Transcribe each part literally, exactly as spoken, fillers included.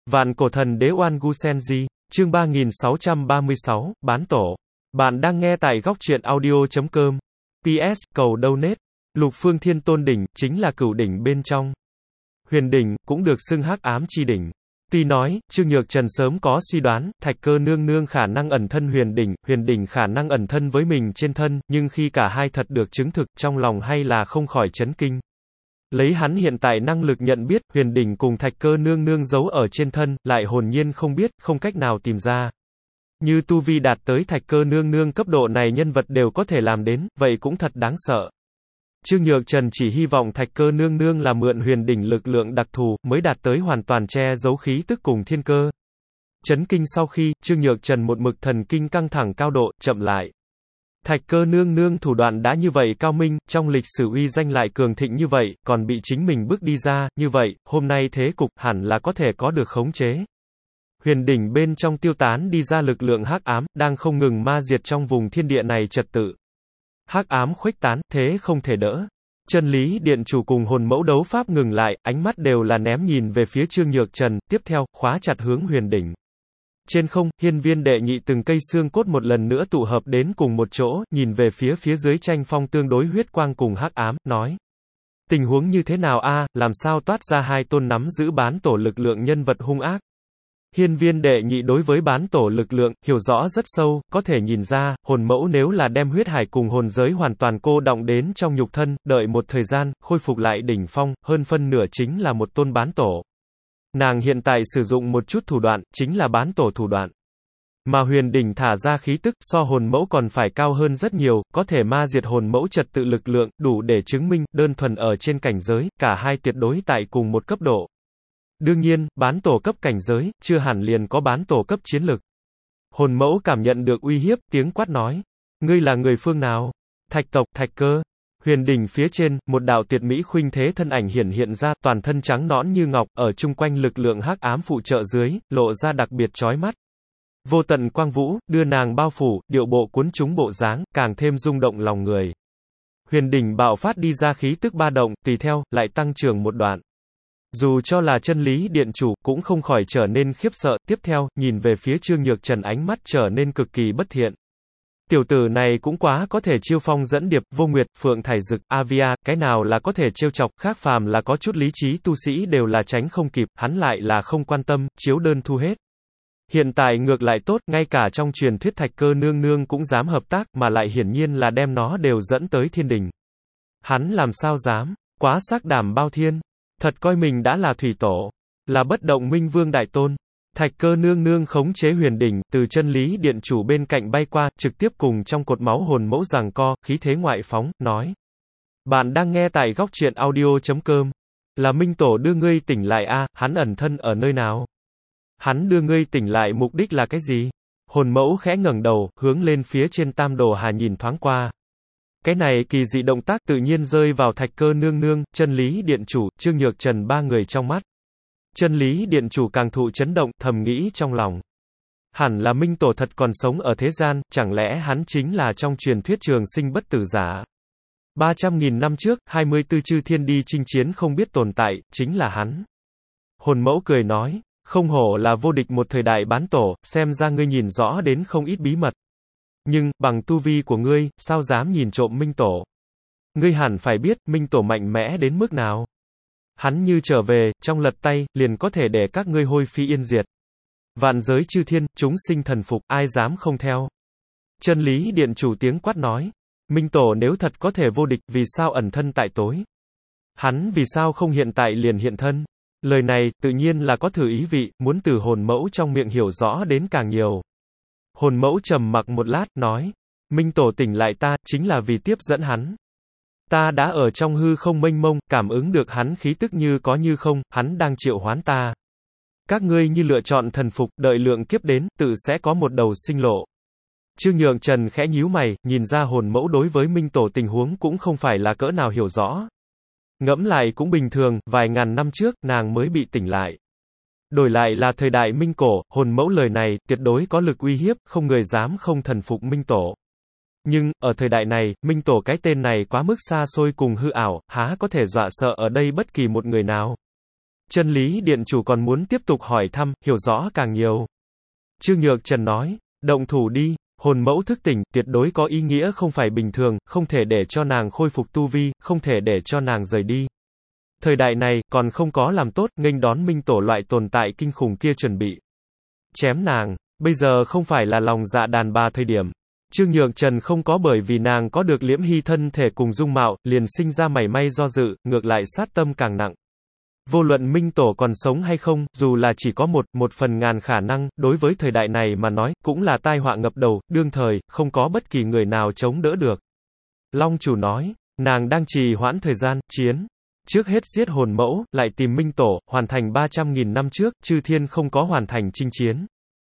Vạn cổ thần đế Oan Gu Senji, chương ba nghìn sáu trăm ba mươi sáu, bán tổ. Bạn đang nghe tại góc truyện audio chấm com. pê ét, cầu donate. Lục Phương Thiên Tôn đỉnh, chính là cửu đỉnh bên trong. Huyền đỉnh, cũng được xưng hắc ám chi đỉnh. Tuy nói, Trương Nhược Trần sớm có suy đoán, Thạch Cơ nương nương khả năng ẩn thân huyền đỉnh, huyền đỉnh khả năng ẩn thân với mình trên thân, nhưng khi cả hai thật được chứng thực, trong lòng hay là không khỏi chấn kinh. Lấy hắn hiện tại năng lực nhận biết, huyền đỉnh cùng Thạch Cơ nương nương giấu ở trên thân, lại hồn nhiên không biết, không cách nào tìm ra. Như tu vi đạt tới Thạch Cơ nương nương cấp độ này nhân vật đều có thể làm đến, vậy cũng thật đáng sợ. Trương Nhược Trần chỉ hy vọng Thạch Cơ nương nương là mượn huyền đỉnh lực lượng đặc thù, mới đạt tới hoàn toàn che giấu khí tức cùng thiên cơ. Chấn kinh sau khi, Trương Nhược Trần một mực thần kinh căng thẳng cao độ, chậm lại. Thạch Cơ nương nương thủ đoạn đã như vậy cao minh, trong lịch sử uy danh lại cường thịnh như vậy, còn bị chính mình bước đi ra, như vậy, hôm nay thế cục, hẳn là có thể có được khống chế. Huyền đỉnh bên trong tiêu tán đi ra lực lượng hắc ám, đang không ngừng ma diệt trong vùng thiên địa này trật tự. Hắc ám khuếch tán, thế không thể đỡ. Chân lý điện chủ cùng hồn mẫu đấu pháp ngừng lại, ánh mắt đều là ném nhìn về phía Trương Nhược Trần, tiếp theo, khóa chặt hướng huyền đỉnh. Trên không, hiên viên đệ nhị từng cây xương cốt một lần nữa tụ hợp đến cùng một chỗ, nhìn về phía phía dưới tranh phong tương đối huyết quang cùng hắc ám, nói. Tình huống như thế nào a, làm sao toát ra hai tôn nắm giữ bán tổ lực lượng nhân vật hung ác? Hiên viên đệ nhị đối với bán tổ lực lượng, hiểu rõ rất sâu, có thể nhìn ra, hồn mẫu nếu là đem huyết hải cùng hồn giới hoàn toàn cô đọng đến trong nhục thân, đợi một thời gian, khôi phục lại đỉnh phong, hơn phân nửa chính là một tôn bán tổ. Nàng hiện tại sử dụng một chút thủ đoạn, chính là bán tổ thủ đoạn. Mà huyền đỉnh thả ra khí tức, so hồn mẫu còn phải cao hơn rất nhiều, có thể ma diệt hồn mẫu trật tự lực lượng, đủ để chứng minh, đơn thuần ở trên cảnh giới, cả hai tuyệt đối tại cùng một cấp độ. Đương nhiên, bán tổ cấp cảnh giới, chưa hẳn liền có bán tổ cấp chiến lực. Hồn mẫu cảm nhận được uy hiếp, tiếng quát nói. Ngươi là người phương nào? Thạch tộc, Thạch Cơ. Huyền đỉnh phía trên, một đạo tuyệt mỹ khuynh thế thân ảnh hiển hiện ra, toàn thân trắng nõn như ngọc, ở chung quanh lực lượng hắc ám phụ trợ dưới, lộ ra đặc biệt chói mắt. Vô tận quang vũ, đưa nàng bao phủ, điệu bộ cuốn trúng bộ dáng, càng thêm rung động lòng người. Huyền đỉnh bạo phát đi ra khí tức ba động, tùy theo, lại tăng trưởng một đoạn. Dù cho là chân lý điện chủ, cũng không khỏi trở nên khiếp sợ, tiếp theo, nhìn về phía Trương Nhược Trần ánh mắt trở nên cực kỳ bất thiện. Tiểu tử này cũng quá có thể chiêu phong dẫn điệp, Vô Nguyệt, Phượng Thải Dực, Avia, cái nào là có thể trêu chọc, khác phàm là có chút lý trí tu sĩ đều là tránh không kịp, hắn lại là không quan tâm, chiếu đơn thu hết. Hiện tại ngược lại tốt, ngay cả trong truyền thuyết Thạch Cơ nương nương cũng dám hợp tác, mà lại hiển nhiên là đem nó đều dẫn tới thiên đình. Hắn làm sao dám, quá xác đảm bao thiên. Thật coi mình đã là thủy tổ, là bất động minh vương đại tôn. Thạch Cơ nương nương khống chế huyền đỉnh, từ chân lý điện chủ bên cạnh bay qua, trực tiếp cùng trong cột máu hồn mẫu giằng co, khí thế ngoại phóng, nói. Bạn đang nghe tại góc truyện audio chấm com. Là minh tổ đưa ngươi tỉnh lại a, à, hắn ẩn thân ở nơi nào? Hắn đưa ngươi tỉnh lại mục đích là cái gì? Hồn mẫu khẽ ngẩng đầu, hướng lên phía trên tam đồ hà nhìn thoáng qua. Cái này kỳ dị động tác tự nhiên rơi vào Thạch Cơ nương nương, chân lý điện chủ, Trương Nhược Trần ba người trong mắt. Chân lý điện chủ càng thụ chấn động, thầm nghĩ trong lòng. Hẳn là minh tổ thật còn sống ở thế gian, chẳng lẽ hắn chính là trong truyền thuyết trường sinh bất tử giả. ba trăm nghìn năm trước, hai mươi tư chư thiên đi chinh chiến không biết tồn tại, chính là hắn. Hồn mẫu cười nói, không hổ là vô địch một thời đại bán tổ, xem ra ngươi nhìn rõ đến không ít bí mật. Nhưng, bằng tu vi của ngươi, sao dám nhìn trộm minh tổ? Ngươi hẳn phải biết, minh tổ mạnh mẽ đến mức nào. Hắn như trở về, trong lật tay, liền có thể để các ngươi hôi phi yên diệt. Vạn giới chư thiên, chúng sinh thần phục, ai dám không theo. Chân lý điện chủ tiếng quát nói. Minh tổ nếu thật có thể vô địch, vì sao ẩn thân tại tối? Hắn vì sao không hiện tại liền hiện thân? Lời này, tự nhiên là có thử ý vị, muốn từ hồn mẫu trong miệng hiểu rõ đến càng nhiều. Hồn mẫu trầm mặc một lát, nói. Minh tổ tỉnh lại ta, chính là vì tiếp dẫn hắn. Ta đã ở trong hư không mênh mông, cảm ứng được hắn khí tức như có như không, hắn đang triệu hoán ta. Các ngươi như lựa chọn thần phục, đợi lượng kiếp đến, tự sẽ có một đầu sinh lộ. Trương Nhược Trần khẽ nhíu mày, nhìn ra hồn mẫu đối với minh tổ tình huống cũng không phải là cỡ nào hiểu rõ. Ngẫm lại cũng bình thường, vài ngàn năm trước, nàng mới bị tỉnh lại. Đổi lại là thời đại minh cổ, hồn mẫu lời này, tuyệt đối có lực uy hiếp, không người dám không thần phục minh tổ. Nhưng, ở thời đại này, minh tổ cái tên này quá mức xa xôi cùng hư ảo, há có thể dọa sợ ở đây bất kỳ một người nào. Chân lý điện chủ còn muốn tiếp tục hỏi thăm, hiểu rõ càng nhiều. Trương Nhược Trần nói, động thủ đi, hồn mẫu thức tỉnh, tuyệt đối có ý nghĩa không phải bình thường, không thể để cho nàng khôi phục tu vi, không thể để cho nàng rời đi. Thời đại này, còn không có làm tốt, nghênh đón minh tổ loại tồn tại kinh khủng kia chuẩn bị chém nàng, bây giờ không phải là lòng dạ đàn bà thời điểm. Trương Nhược Trần không có bởi vì nàng có được Liễm Hy thân thể cùng dung mạo, liền sinh ra mảy may do dự, ngược lại sát tâm càng nặng. Vô luận minh tổ còn sống hay không, dù là chỉ có một, một phần ngàn khả năng, đối với thời đại này mà nói, cũng là tai họa ngập đầu, đương thời, không có bất kỳ người nào chống đỡ được. Long chủ nói, nàng đang trì hoãn thời gian, chiến. Trước hết giết hồn mẫu, lại tìm minh tổ, hoàn thành ba trăm nghìn năm trước, chư thiên không có hoàn thành chinh chiến.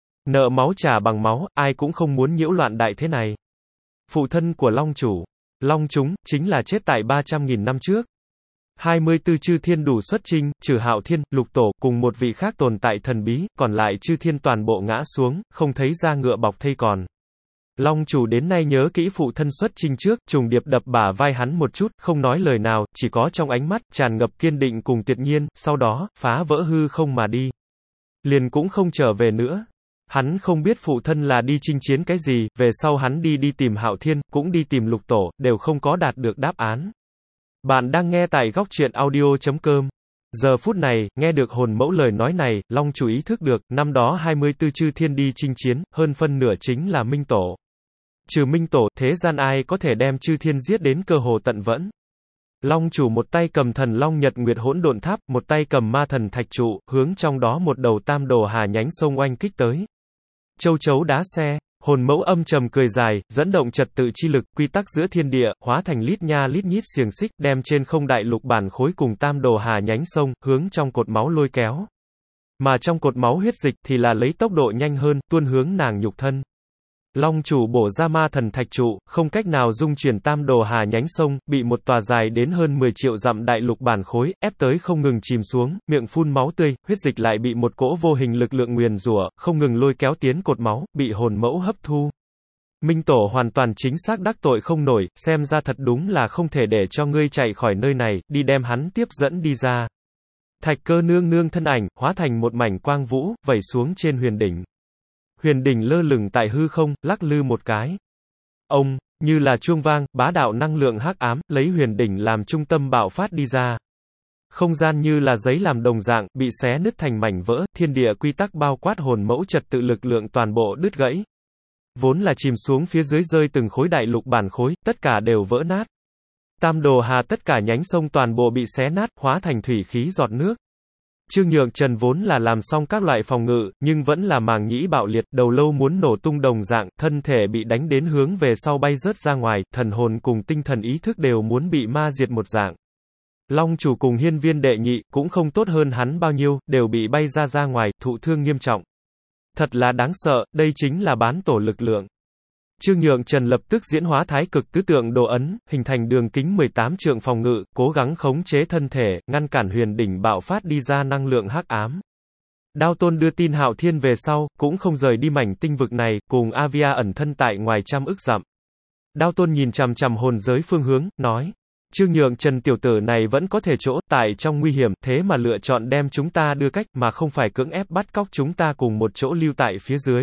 Nợ máu trả bằng máu, ai cũng không muốn nhiễu loạn đại thế này. Phụ thân của Long chủ, Long chúng, chính là chết tại ba trăm nghìn năm trước. hai mươi tư chư thiên đủ xuất chinh, trừ Hạo Thiên, Lục Tổ, cùng một vị khác tồn tại thần bí, còn lại chư thiên toàn bộ ngã xuống, không thấy ra ngựa bọc thây còn. Long chủ đến nay nhớ kỹ phụ thân xuất chinh trước, trùng điệp đập bả vai hắn một chút, không nói lời nào, chỉ có trong ánh mắt, tràn ngập kiên định cùng tuyệt nhiên, sau đó, phá vỡ hư không mà đi. Liền cũng không trở về nữa. Hắn không biết phụ thân là đi chinh chiến cái gì, về sau hắn đi đi tìm Hạo Thiên, cũng đi tìm Lục Tổ, đều không có đạt được đáp án. Bạn đang nghe tại góc truyện audio chấm com. Giờ phút này, nghe được hồn mẫu lời nói này, Long chủ ý thức được, năm đó hai mươi tư chư thiên đi chinh chiến, hơn phân nửa chính là minh tổ. Trừ minh tổ, thế gian ai có thể đem chư thiên giết đến cơ hồ tận vẫn. Long chủ một tay cầm thần Long Nhật Nguyệt Hỗn Độn Tháp, một tay cầm ma thần thạch trụ, hướng trong đó một đầu tam đồ hà nhánh sông oanh kích tới. Châu chấu đá xe, hồn mẫu âm trầm cười dài, dẫn động trật tự chi lực, quy tắc giữa thiên địa, hóa thành lít nha lít nhít xiềng xích, đem trên không đại lục bản khối cùng tam đồ hà nhánh sông, hướng trong cột máu lôi kéo. Mà trong cột máu huyết dịch, thì là lấy tốc độ nhanh hơn, tuôn hướng nàng nhục thân. Long chủ bổ ra ma thần thạch trụ, không cách nào dung chuyển tam đồ hà nhánh sông, bị một tòa dài đến hơn mười triệu dặm đại lục bản khối, ép tới không ngừng chìm xuống, miệng phun máu tươi, huyết dịch lại bị một cỗ vô hình lực lượng nguyền rủa, không ngừng lôi kéo tiến cột máu, bị hồn mẫu hấp thu. Minh tổ hoàn toàn chính xác đắc tội không nổi, xem ra thật đúng là không thể để cho ngươi chạy khỏi nơi này, đi đem hắn tiếp dẫn đi ra. Thạch Cơ nương nương thân ảnh, hóa thành một mảnh quang vũ, vẩy xuống trên huyền đỉnh. Huyền đỉnh lơ lửng tại hư không, lắc lư một cái. Ông, như là chuông vang, bá đạo năng lượng hắc ám, lấy huyền đỉnh làm trung tâm bạo phát đi ra. Không gian như là giấy làm đồng dạng, bị xé nứt thành mảnh vỡ, thiên địa quy tắc bao quát hồn mẫu trật tự lực lượng toàn bộ đứt gãy. Vốn là chìm xuống phía dưới rơi từng khối đại lục bản khối, tất cả đều vỡ nát. Tam đồ hà tất cả nhánh sông toàn bộ bị xé nát, hóa thành thủy khí giọt nước. Trương Nhược Trần vốn là làm xong các loại phòng ngự, nhưng vẫn là màng nhĩ bạo liệt, đầu lâu muốn nổ tung đồng dạng, thân thể bị đánh đến hướng về sau bay rớt ra ngoài, thần hồn cùng tinh thần ý thức đều muốn bị ma diệt một dạng. Long chủ cùng hiên viên đệ nhị, cũng không tốt hơn hắn bao nhiêu, đều bị bay ra ra ngoài, thụ thương nghiêm trọng. Thật là đáng sợ, đây chính là bán tổ lực lượng. Trương Nhược Trần lập tức diễn hóa thái cực tứ tượng đồ ấn, hình thành đường kính mười tám trượng phòng ngự, cố gắng khống chế thân thể, ngăn cản huyền đỉnh bạo phát đi ra năng lượng hắc ám. Đao Tôn đưa tin Hạo Thiên về sau, cũng không rời đi mảnh tinh vực này, cùng Avia ẩn thân tại ngoài trăm ức dặm. Đao Tôn nhìn chằm chằm hồn giới phương hướng, nói: Trương Nhược Trần tiểu tử này vẫn có thể chỗ tại trong nguy hiểm, thế mà lựa chọn đem chúng ta đưa cách, mà không phải cưỡng ép bắt cóc chúng ta cùng một chỗ lưu tại phía dưới.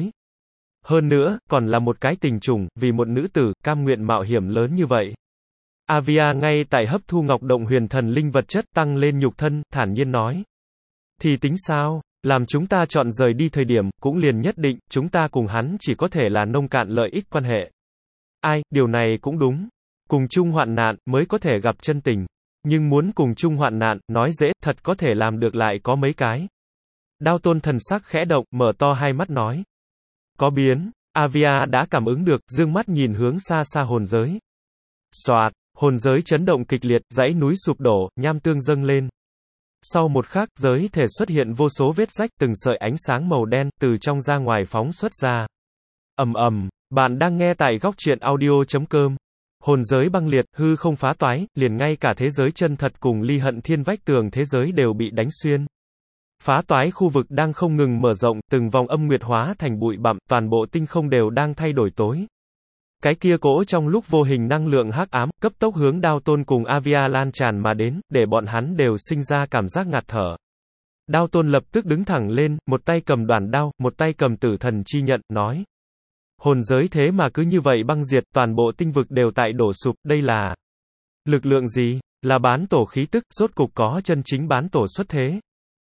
Hơn nữa, còn là một cái tình trùng, vì một nữ tử, cam nguyện mạo hiểm lớn như vậy. Avia ngay tại hấp thu ngọc động huyền thần linh vật chất tăng lên nhục thân, thản nhiên nói. Thì tính sao, làm chúng ta chọn rời đi thời điểm, cũng liền nhất định, chúng ta cùng hắn chỉ có thể là nông cạn lợi ích quan hệ. Ai, điều này cũng đúng. Cùng chung hoạn nạn, mới có thể gặp chân tình. Nhưng muốn cùng chung hoạn nạn, nói dễ, thật có thể làm được lại có mấy cái. Đao Tôn thần sắc khẽ động, mở to hai mắt nói. Có biến, Avia đã cảm ứng được, dương mắt nhìn hướng xa xa hồn giới. Xoạt, hồn giới chấn động kịch liệt, dãy núi sụp đổ, nham tương dâng lên. Sau một khắc, giới thể xuất hiện vô số vết rách, từng sợi ánh sáng màu đen, từ trong ra ngoài phóng xuất ra. Ầm ầm, bạn đang nghe tại góc truyện audio chấm com. Hồn giới băng liệt, hư không phá toái, liền ngay cả thế giới chân thật cùng ly hận thiên vách tường thế giới đều bị đánh xuyên. Phá toái khu vực đang không ngừng mở rộng, từng vòng âm nguyệt hóa thành bụi bặm, toàn bộ tinh không đều đang thay đổi tối. Cái kia cỗ trong lúc vô hình năng lượng hắc ám, cấp tốc hướng Đao Tôn cùng Avia lan tràn mà đến, để bọn hắn đều sinh ra cảm giác ngạt thở. Đao Tôn lập tức đứng thẳng lên, một tay cầm đoản đao, một tay cầm tử thần chi nhận, nói. Hồn giới thế mà cứ như vậy băng diệt, toàn bộ tinh vực đều tại đổ sụp, đây là lực lượng gì? Là bán tổ khí tức, rốt cục có chân chính bán tổ xuất thế.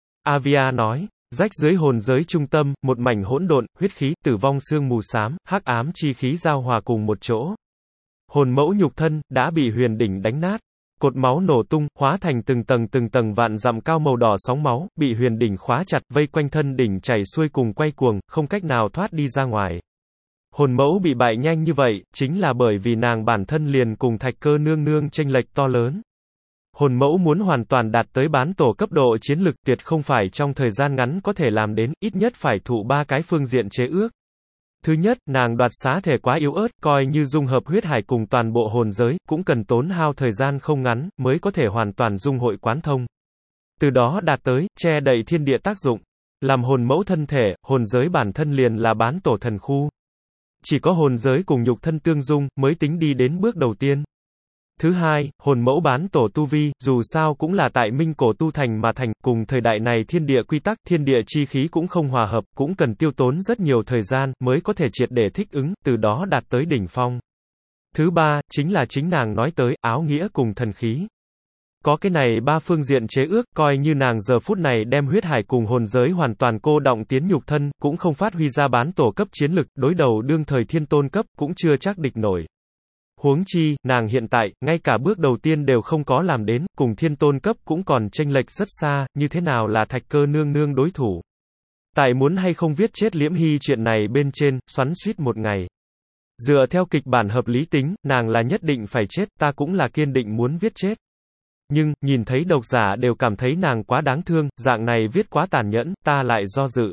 Avia nói, rách dưới hồn giới trung tâm, một mảnh hỗn độn, huyết khí, tử vong sương mù xám, hắc ám chi khí giao hòa cùng một chỗ. Hồn mẫu nhục thân, đã bị huyền đỉnh đánh nát. Cột máu nổ tung, hóa thành từng tầng từng tầng vạn dặm cao màu đỏ sóng máu, bị huyền đỉnh khóa chặt, vây quanh thân đỉnh chảy xuôi cùng quay cuồng, không cách nào thoát đi ra ngoài. Hồn mẫu bị bại nhanh như vậy, chính là bởi vì nàng bản thân liền cùng Thạch Cơ nương nương chênh lệch to lớn. Hồn mẫu muốn hoàn toàn đạt tới bán tổ cấp độ chiến lực tuyệt không phải trong thời gian ngắn có thể làm đến, ít nhất phải thụ ba cái phương diện chế ước. Thứ nhất, nàng đoạt xá thể quá yếu ớt, coi như dung hợp huyết hải cùng toàn bộ hồn giới, cũng cần tốn hao thời gian không ngắn, mới có thể hoàn toàn dung hội quán thông. Từ đó đạt tới, che đậy thiên địa tác dụng. Làm hồn mẫu thân thể, hồn giới bản thân liền là bán tổ thần khu. Chỉ có hồn giới cùng nhục thân tương dung, mới tính đi đến bước đầu tiên. Thứ hai, hồn mẫu bán tổ tu vi, dù sao cũng là tại minh cổ tu thành mà thành, cùng thời đại này thiên địa quy tắc, thiên địa chi khí cũng không hòa hợp, cũng cần tiêu tốn rất nhiều thời gian, mới có thể triệt để thích ứng, từ đó đạt tới đỉnh phong. Thứ ba, chính là chính nàng nói tới, áo nghĩa cùng thần khí. Có cái này ba phương diện chế ước, coi như nàng giờ phút này đem huyết hải cùng hồn giới hoàn toàn cô động tiến nhục thân, cũng không phát huy ra bán tổ cấp chiến lực, đối đầu đương thời thiên tôn cấp, cũng chưa chắc địch nổi. Huống chi, nàng hiện tại, ngay cả bước đầu tiên đều không có làm đến, cùng thiên tôn cấp cũng còn chênh lệch rất xa, như thế nào là Thạch Cơ nương nương đối thủ. Tại muốn hay không viết chết Liễm Hy chuyện này bên trên, xoắn suýt một ngày. Dựa theo kịch bản hợp lý tính, nàng là nhất định phải chết, ta cũng là kiên định muốn viết chết. Nhưng, nhìn thấy độc giả đều cảm thấy nàng quá đáng thương, dạng này viết quá tàn nhẫn, ta lại do dự.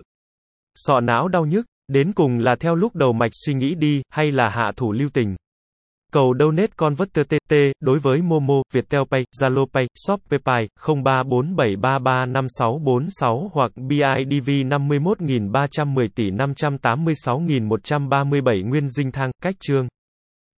Sọ não đau nhức, đến cùng là theo lúc đầu mạch suy nghĩ đi, hay là hạ thủ lưu tình. Cầu donate converter tê tê, đối với Momo, Viettel Pay, Zalo Pay, Shopee Pay, không ba bốn bảy ba ba năm sáu bốn sáu hoặc bê i đê vê năm mươi mốt nghìn ba trăm mười tỷ năm trăm tám mươi sáu nghìn một trăm ba mươi bảy Nguyên Dinh Thăng, cách chương.